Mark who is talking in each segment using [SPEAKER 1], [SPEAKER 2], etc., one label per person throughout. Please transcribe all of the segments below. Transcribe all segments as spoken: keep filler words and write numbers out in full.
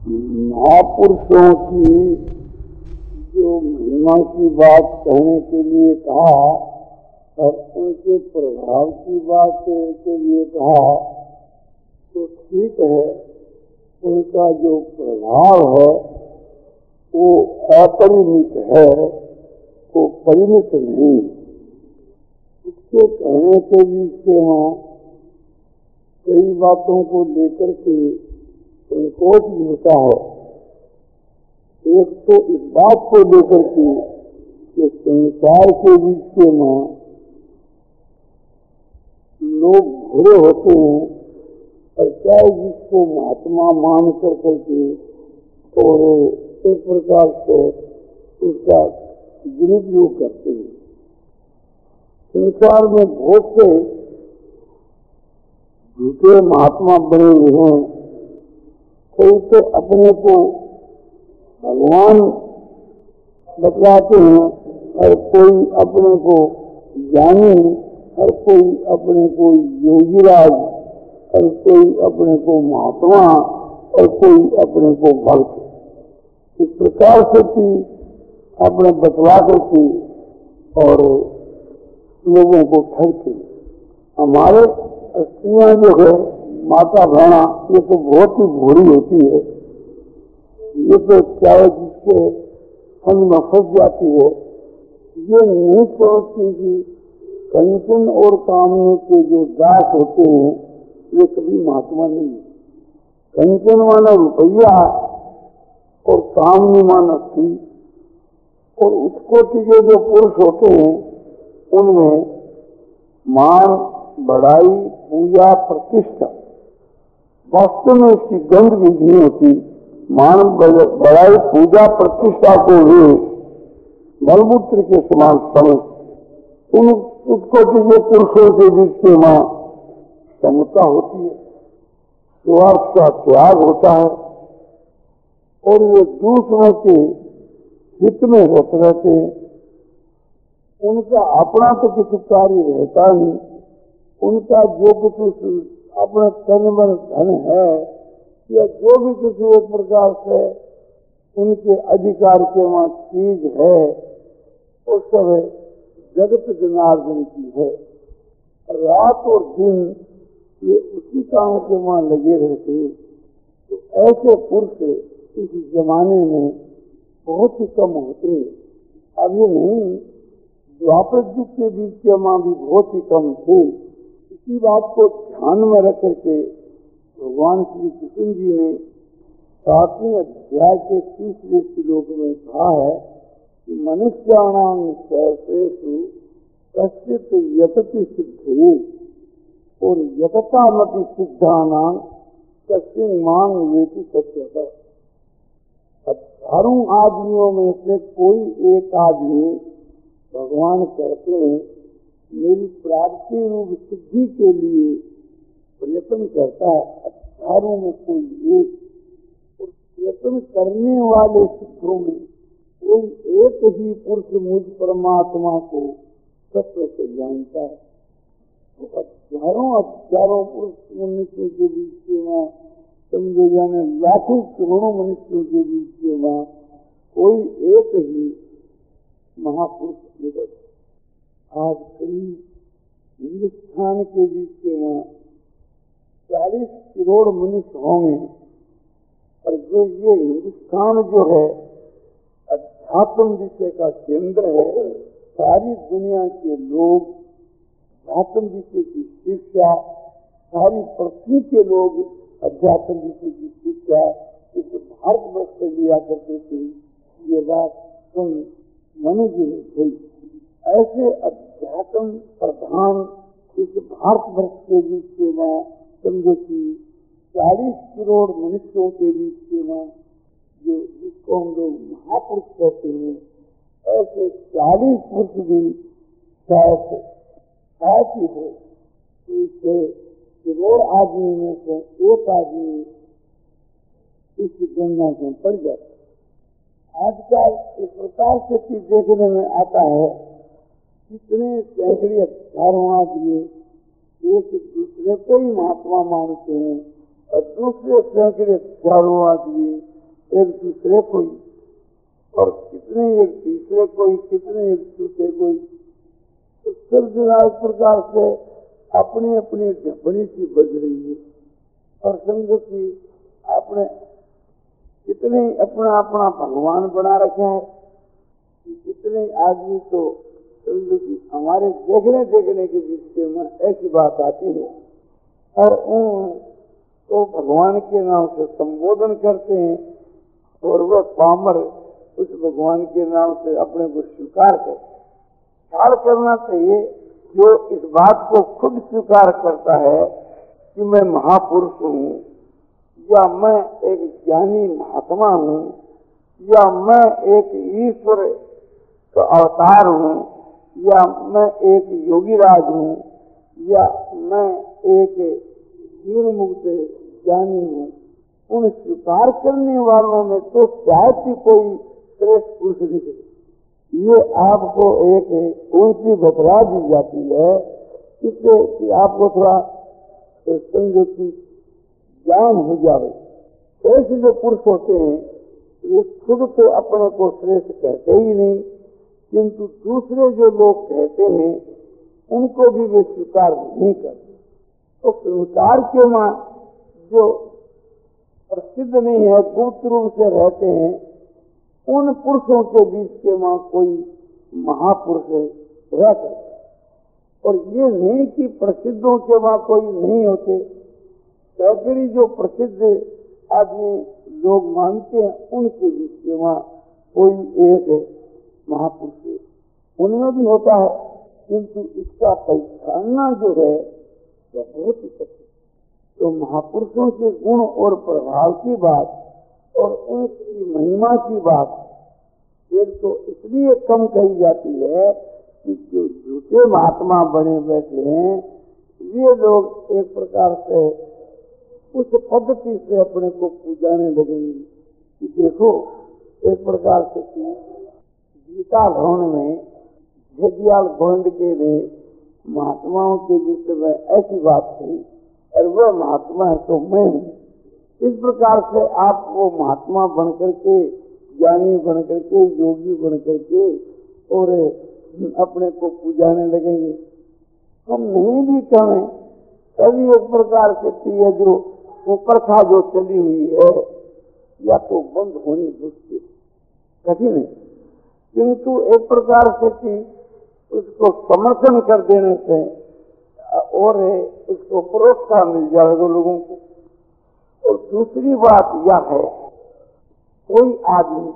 [SPEAKER 1] महापुरुषों की जो महिमा की बात कहने के लिए कहा और उनके प्रभाव की बात के लिए कहा तो ठीक है, उनका जो प्रभाव है वो अपरिमित है, वो परिमित नहीं। इसके कहने के बीच के वहाँ कई बातों को लेकर के संकोच भी होता है। एक तो इस बात को लेकर के कि संसार के बीच के में लोग भरे होते हैं और चाहे जिसको महात्मा मान कर करके और एक प्रकार से उसका दुरुपयोग करते हैं। संसार में बहुत से झूठे महात्मा बने हुए हैं। कोई तो अपने को भगवान बतलाते हैं और कोई अपने को ज्ञानी और कोई अपने को योगीराज और कोई अपने को महात्मा और कोई अपने को भक्त। इस प्रकार से भी अपने बतला करके और लोगों को ठगते। हमारे स्त्रियां जो है माता बहना, ये तो बहुत ही भोली होती है। ये तो क्या जिसके संग में फंस जाती है, ये नहीं समझती कि कंचन और कामनी के जो दास होते हैं वे कभी महात्मा नहीं है। कंचन माना रुपया और कामनी माना स्त्री, और उत्कोटि के जो पुरुष होते हैं उनमें मान, बड़ाई, पूजा, प्रतिष्ठा, वास्तव में इसकी गंध भी नहीं होती। मान, बड़ाई, पूजा, प्रतिष्ठा को वे मलमूत्र के समान समझ, उन उत्कोटि के पुरुषों के बीच में वहां समता होती है, स्वार्थ का त्याग होता है और वे दूसरों के हित में होते रहते हैं। उनका अपना तो किसी कार्य रहता नहीं। उनका जो कुछ अपना कर्मबल धन है या जो भी किसी एक प्रकार से उनके अधिकार के वहां चीज है वो सब जगत जनार्दन की है। रात और दिन ये उसी काम के वहां लगे रहते। तो ऐसे पुरुष इस जमाने में बहुत ही कम होते। अब ये नहीं, द्वापर युग के बीच के वहां भी बहुत ही कम थे। इसी बात को ध्यान में रख करके भगवान श्री कृष्ण जी ने सातवें अध्याय के तीसरे श्लोक में कहा है कि मनुष्याणाम सहसेषु कश्चित् यतति सिद्धये और यततामपि सिद्धानां कश्चिन् मां वेति सत्यतः। हजारों आदमियों में से कोई एक आदमी भगवान कहते हैं मेरी प्राप्ति रूप सिद्धि के लिए प्रयत्न करता है। हजारों में कोई एक, और प्रयत्न करने वाले सिद्धों में कोई एक ही पुरुष मुझ परमात्मा को सत्य से जानता है। तो हजारों हजारों पुरुष मनुष्यों के बीच में समझो जाने लाखों करोड़ों मनुष्यों के बीच में कोई एक ही महापुरुष जगत। आज करीब हिंदुस्तान के बीच में चालीस करोड़ मनुष्य होंगे और जो ये हिंदुस्तान जो है अध्यात्म विषय का केंद्र है। सारी दुनिया के लोग अध्यात्म विषय की शिक्षा, सारी पृथ्वी के लोग अध्यात्म विषय की शिक्षा इस भारतवर्ष से लिया करते थे। ये बात सुन मनुष्य हुई। ऐसे अध्यात्म प्रधान इस भारतवर्ष के बीच में समझो कि चालीस करोड़ मनुष्यों के बीच में जो जिसको हम लोग महापुरुष कहते हैं, ऐसे चालीस पुरुष भी शायद साथ ही हो। इससे करोड़ आदमी में से एक आदमी इस गंगा से पड़ जाता। आजकल इस प्रकार से चीज देखने में आता है, कितने सैकड़े हजारों आदमी एक दूसरे को ही महात्मा मानते हैं और दूसरे सैकड़े हजारों आदमी एक दूसरे को ही, और कितने एक तीसरे को ही, कितने एक दूसरे को ही। तो सिलसिला इस प्रकार से अपनी अपनी ढपनी सी बज रही है। और समझो कि आपने कितने अपना अपना भगवान बना रखा है, कितने आदमी तो समझो कि हमारे देखने देखने के बीच में ऐसी बात आती है और उन तो भगवान के नाम से संबोधन करते हैं और वह पामर उस भगवान के नाम से अपने को स्वीकार कर ख्याल करना चाहिए। जो इस बात को खुद स्वीकार करता है कि मैं महापुरुष हूँ, या मैं एक ज्ञानी महात्मा हूँ, या मैं एक ईश्वर का अवतार हूँ, या मैं एक योगीराज हूँ, या मैं एक जीवन मुक्त ज्ञानी हूँ, उन स्वीकार करने वालों में तो शायद ही कोई श्रेष्ठ पुरुष दिखे। ये आपको एक ऊंची बतला दी जाती है, इससे कि आपको थोड़ा समझो कि ज्ञान हो जाए। ऐसे जो पुरुष होते हैं ये खुद तो अपने को श्रेष्ठ कहते ही नहीं, किंतु दूसरे जो लोग कहते हैं उनको भी वे स्वीकार नहीं करते। तो संसार के मां जो प्रसिद्ध नहीं है, गुप्त रूप से रहते हैं, उन पुरुषों के बीच के मां कोई महापुरुष रह सकता। और ये नहीं कि प्रसिद्धों के मां कोई नहीं होते, सैकड़ी जो प्रसिद्ध आदमी लोग मानते हैं उनके बीच के मां कोई एक महापुरुष है, उनमें भी होता है, किंतु इसका पहचानना जो है वह बहुत ही कठिन। तो महापुरुषों के गुण और प्रभाव की बात और उनकी महिमा की बात एक तो इसलिए कम कही जाती है कि जो झूठे महात्मा बने बैठे हैं वे लोग एक प्रकार से उस पद्धति से अपने को पूजाने लगेंगे कि देखो एक प्रकार से कि गीता भवन में झेजियाल गोविंद के लिए महात्माओं के बीच में ऐसी बात थी और वह महात्मा है तो मैं हूँ। इस प्रकार से आप वो महात्मा बन करके, ज्ञानी बन करके, योगी बन करके और अपने को पूजाने लगेंगे। हम नहीं भी कहें तभी एक प्रकार से ये जो ऊपर था जो चली हुई है या तो बंद होनी मुश्किल कठिन है, किंतु एक प्रकार से कि उसको समर्थन कर देने से और उसको प्रोत्साहन मिल जाएगा लोगों को। और दूसरी बात यह है, कोई आदमी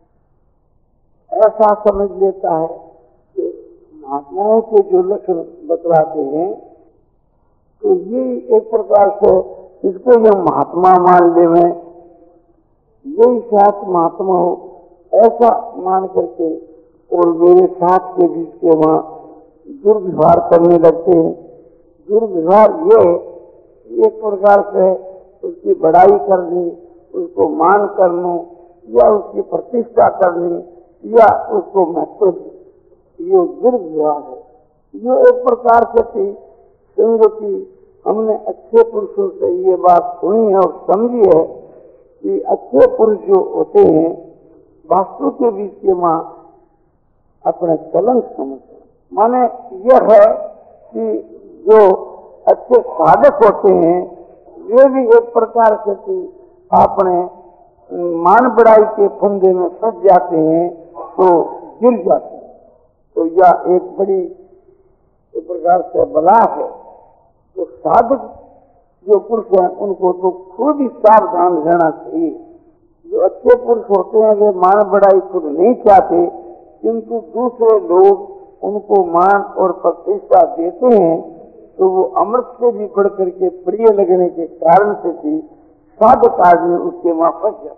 [SPEAKER 1] ऐसा समझ लेता है कि महात्माओं के जो लक्षण बतलाते हैं तो ये एक प्रकार से इसको यह महात्मा मान ले, में यही साथ महात्मा हो ऐसा मान करके और मेरे साथ के बीच के वहाँ दुर्व्यवहार करने लगते हैं। दुर्व्यवहार ये एक प्रकार से उसकी बड़ाई करनी, उसको मान करना या उसकी प्रतिष्ठा करनी या उसको महत्व, ये दुर्व्यवहार है। ये एक प्रकार से थी समझो कि हमने अच्छे पुरुषों से ये बात सुनी है और समझी है कि अच्छे पुरुष जो होते हैं वास्तु के बीच के मां अपने कलंक समझते, माने यह है कि जो अच्छे साधक होते हैं वे भी एक प्रकार से अपने मान बढ़ाई के फंदे में फंस जाते हैं तो गिर जाते हैं। तो यह एक बड़ी एक प्रकार से बला है। तो साधक जो पुरुष हैं उनको तो खुद ही सावधान रहना चाहिए। जो अच्छे पुरुष होते हैं वे मान बढ़ाई खुद नहीं चाहते, किंतु दूसरे लोग उनको मान और प्रतिष्ठा देते हैं तो वो अमृत से भी बढ़ करके प्रिय लगने के कारण से भी साधक आदमी उसके वहां फंस जाते।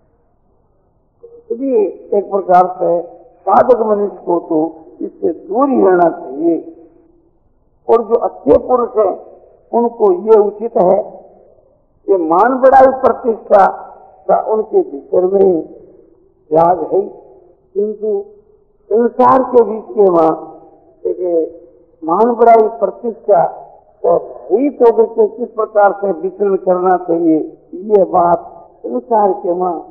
[SPEAKER 1] इसलिए एक प्रकार से साधक मनुष्य को तो इससे दूर ही रहना चाहिए। और जो अच्छे पुरुष हैं उनको ये उचित है कि मान बढ़ाई प्रतिष्ठा का उनके भीतर में ही त्याग है, किंतु संसार के बीच के वहां एक मान बढ़ाई प्रतिष्ठा तो हित होकर के किस प्रकार से विचरण करना चाहिए, ये बात संसार के वहां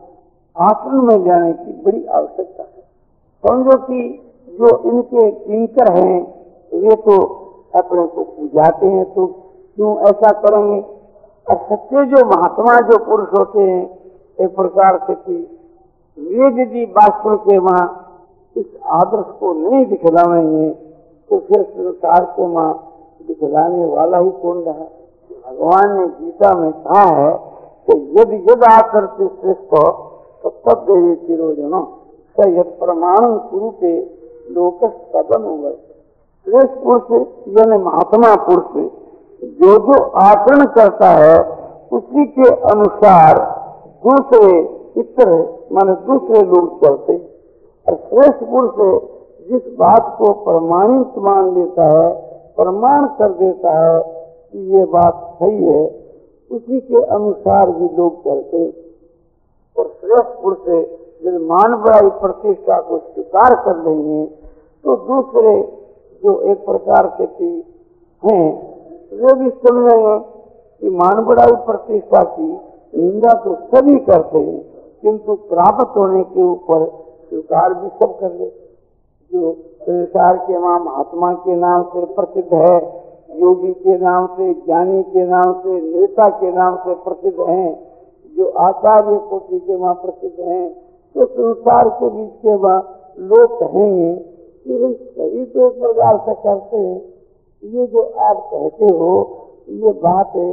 [SPEAKER 1] आचरण में जाने की बड़ी आवश्यकता है। समझो कि जो इनके किंकर हैं वे तो अपने को पूजाते हैं, तो क्यों ऐसा करेंगे? और सच्चे जो महात्मा जो पुरुष होते हैं एक प्रकार से कि वे यदि वास्तव के वहाँ इस आदर्श को नहीं दिखलाएंगे तो फिर संसार के वहाँ दिखलाने वाला ही कौन रहा? भगवान ने गीता में कहा है कि यदि यद आचरते श्रेष्ठ तो तब देवी चिरोजनो स यद प्रमाण स्वरूपे लोक सदन हुए। श्रेष्ठ पुरुष यानी महात्मा पुरुष जो जो आचरण करता है उसी के अनुसार दूसरे इतर माने दूसरे लोग चलते। और श्रेष्ठ पुरुष जिस बात को प्रमाणित मान लेता है, प्रमाण कर देता है कि ये बात सही है, उसी के अनुसार भी लोग चलते। और श्रेष्ठ पुरुष जब मान बड़ाई प्रतिष्ठा को स्वीकार कर लेंगे तो दूसरे जो एक प्रकार के हैं वे भी समझेंगे कि मान बड़ाई प्रतिष्ठा की निंदा तो सभी करते हैं, किंतु प्राप्त होने के ऊपर स्वीकार भी सब कर ले। जो संसार के वहाँ महात्मा के नाम से प्रसिद्ध है, योगी के नाम से, ज्ञानी के नाम से, नेता के नाम से प्रसिद्ध हैं, जो आचार्य कोटि के वहाँ प्रसिद्ध हैं, तो संसार के बीच के वहाँ लोग कहेंगे कि भाई सभी तो एक प्रकार से करते हैं, ये जो आप कहते हो ये बात है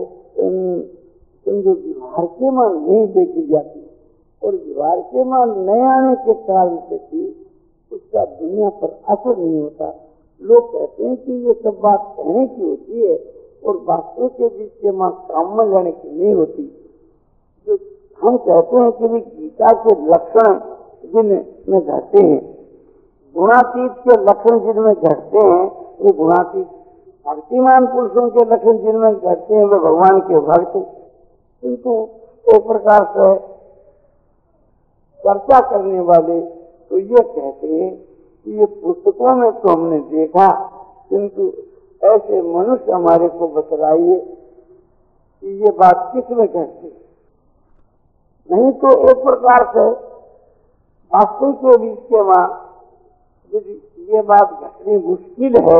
[SPEAKER 1] जो व्यवहार के मान नहीं देखी जाती, और व्यवहार के मान न आने के कारण से भी उसका दुनिया पर असर नहीं होता। लोग कहते हैं कि ये सब बात कहने की होती है और वास्तव के बीच के मां काम में लेने की नहीं होती। जो हम कहते हैं कि गीता के लक्षण जिनमें घटते हैं, गुणातीत के लक्षण जिनमें घटते हैं वे गुणातीत, भक्तिमान पुरुषों के लक्षण जिनमें घटते हैं वे भगवान के भक्त। किंतु एक प्रकार से चर्चा करने वाले तो ये कहते हैं कि ये पुस्तकों में तो हमने देखा, किंतु ऐसे मनुष्य हमारे को बतलाइए कि ये बात किस में घटती। नहीं तो एक प्रकार से वास्तव के बीच के वहाँ यदि ये बात घटनी मुश्किल है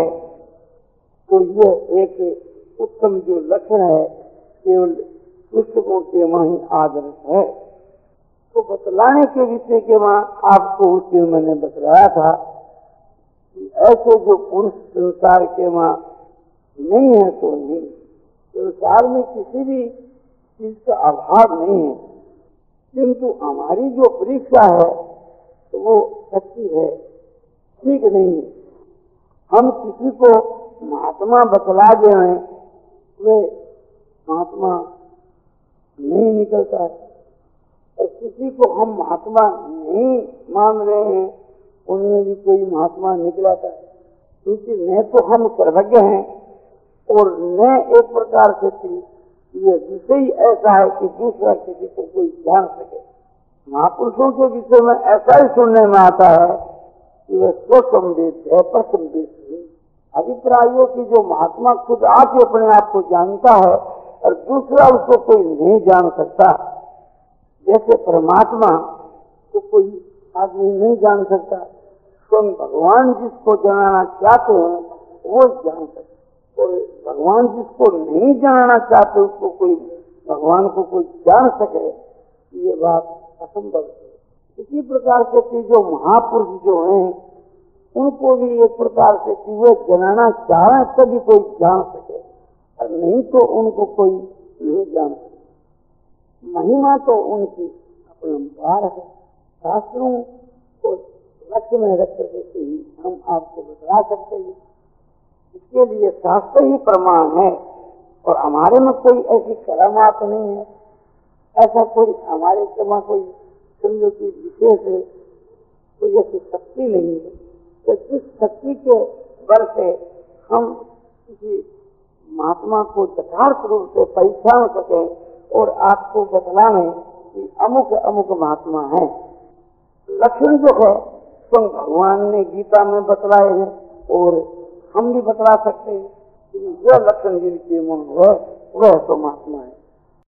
[SPEAKER 1] तो ये एक उत्तम जो लक्षण है केवल पुस्तकों के वहाँ ही आदर्श है। तो बतलाने के विषय के वहाँ आपको उस दिन मैंने बतलाया था कि ऐसे जो पुरुष संसार के वहाँ नहीं है तो नहीं, संसार में किसी भी चीज का अभाव नहीं है, किंतु हमारी जो परीक्षा है तो वो सच्ची है, ठीक नहीं है। हम किसी को महात्मा बतला दे रहे हैं, वे महात्मा नहीं निकलता है, और किसी को हम महात्मा नहीं मान रहे हैं उनमें भी कोई महात्मा निकलाता है, क्योंकि न तो हम सर्वज्ञ हैं और न एक प्रकार से ये विषय ही ऐसा है कि दूसरा किसी को कोई जान सके। महापुरुषों के विषय में ऐसा ही सुनने में आता है कि वह स्वसंवेद है, प्रसंवेद नहीं। अभिप्रायों की जो महात्मा खुद आके अपने आप को जानता है और दूसरा उसको कोई नहीं जान सकता, जैसे परमात्मा को कोई आदमी नहीं जान सकता, स्वयं भगवान जिसको जानना चाहते हैं वो जान सकते, और भगवान जिसको नहीं जानना चाहते उसको कोई भगवान को कोई जान सके, ये बात असंभव है। इसी प्रकार से जो महापुरुष जो हैं उनको भी एक प्रकार से वे जानना चाहें तभी कोई जान सके, और नहीं तो उनको कोई नहीं जान सके। महिमा तो उनकी अपरंपार है, शास्त्रों को लक्ष्य में रख करके ही हम आपको बता सकते हैं। इसके लिए शास्त्र ही प्रमाण है, और हमारे में कोई ऐसी करामात नहीं है, ऐसा कोई हमारे के वहाँ कोई समझो की विशेष है, कोई ऐसी शक्ति नहीं है। तो जिस शक्ति के बल से हम किसी महात्मा को यथार्थ रूप से पहचान सके और आपको बतलाएं कि अमुक अमुक महात्मा है। लक्षण जो है स्वयं भगवान ने गीता में बतलाए हैं और हम भी बतला सकते हैं कि यह लक्षण जिनके मन है वह तो महात्मा है।